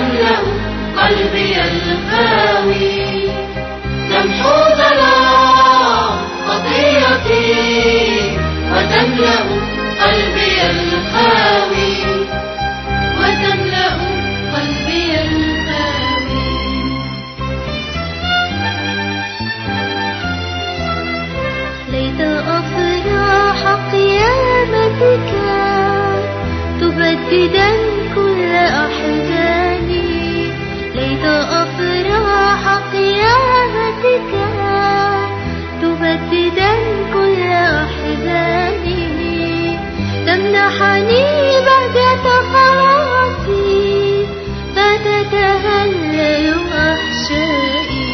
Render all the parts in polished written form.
وتملأ قلبي الخاوي. تمحو ظلام خطيئتي وتملأ قلبي الخاوي، وتملأ قلبي الخاوي. ليت أفراح قيامتك تبددا كل أحزاني، ليت أفراح قيامتك تبددا كل أحزاني، تمنحني بهجة خلاصي فتتهلل أحشائي.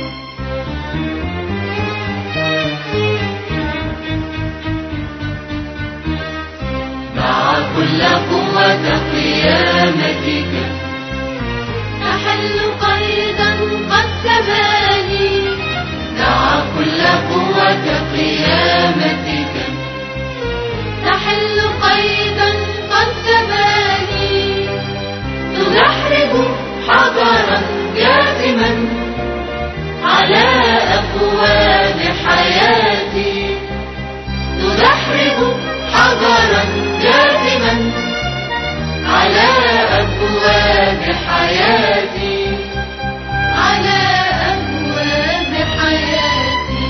دع كل قوة قيامتك تحل قيدا قد سباني، دع كل قوة قيامتك تحل قيدا قد سباني، تدحرج حجرا جاثما على أبواب حياتي، تدحرج حجرا جاثما على أبواب حياتي، على أبواب حياتي.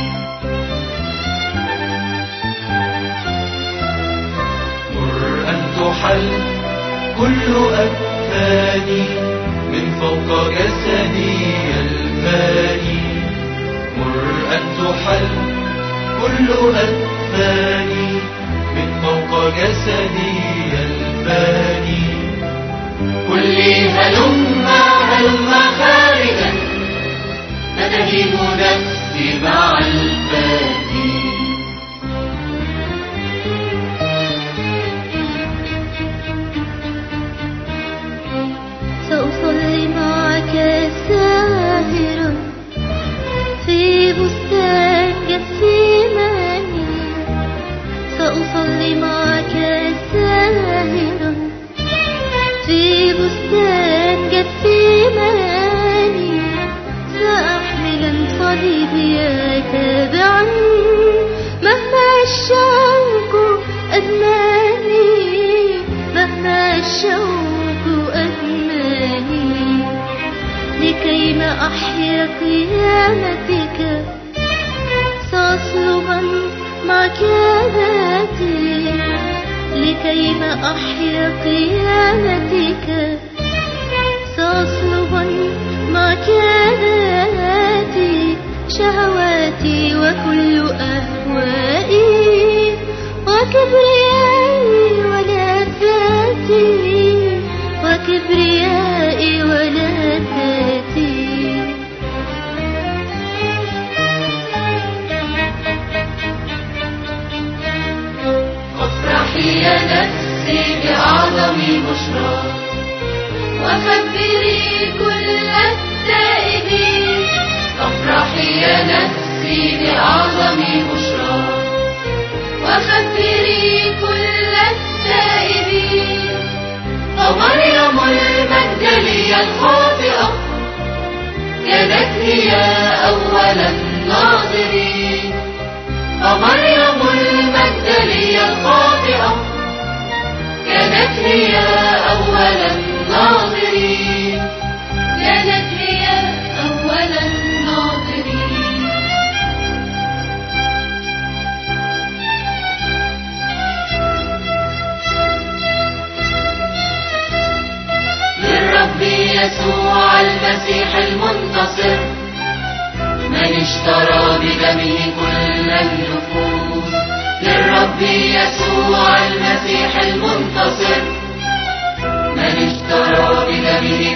مر أن تحل كل أكفاني من فوق جسدي الفاني، مر أن تحل كل أكفاني من فوق جسدي الفاني. قل لي هلما هلما خارجا فتهيم نفسي مع الفاني. سأصلي معك ساهرا في بستان جثيماني، سأصلي معك ساهرا في بستان جثيماني، سأحملا صليبي تابعا مهما الشوق أدماني، مهما الشوق أدماني، لكيما أحيا قيامتك سأصلبا معك ذاتي، لكيما أحيا قيامتك سأصلبا معك ذاتي، شهواتي وكل أهوائي وكبريائي ولذاتي، وكبريائي ولذاتي. افرحي يا نفسي بأعظم بشرى وخبري كل التائبين، افرحي يا نفسي بأعظم بشرى وخبري كل التائبين. فمريم المجدلية الخاطئة كانت هي أول الناظرين، فمريم المجدلية الخاطئة كانت هي أول الناظرين، كانت هي أول الناظرين. للرب يسوع المسيح المنتصر من اشترى بدمه كل النفوس، للرب يسوع المسيح المنتصر من اشترى بدمه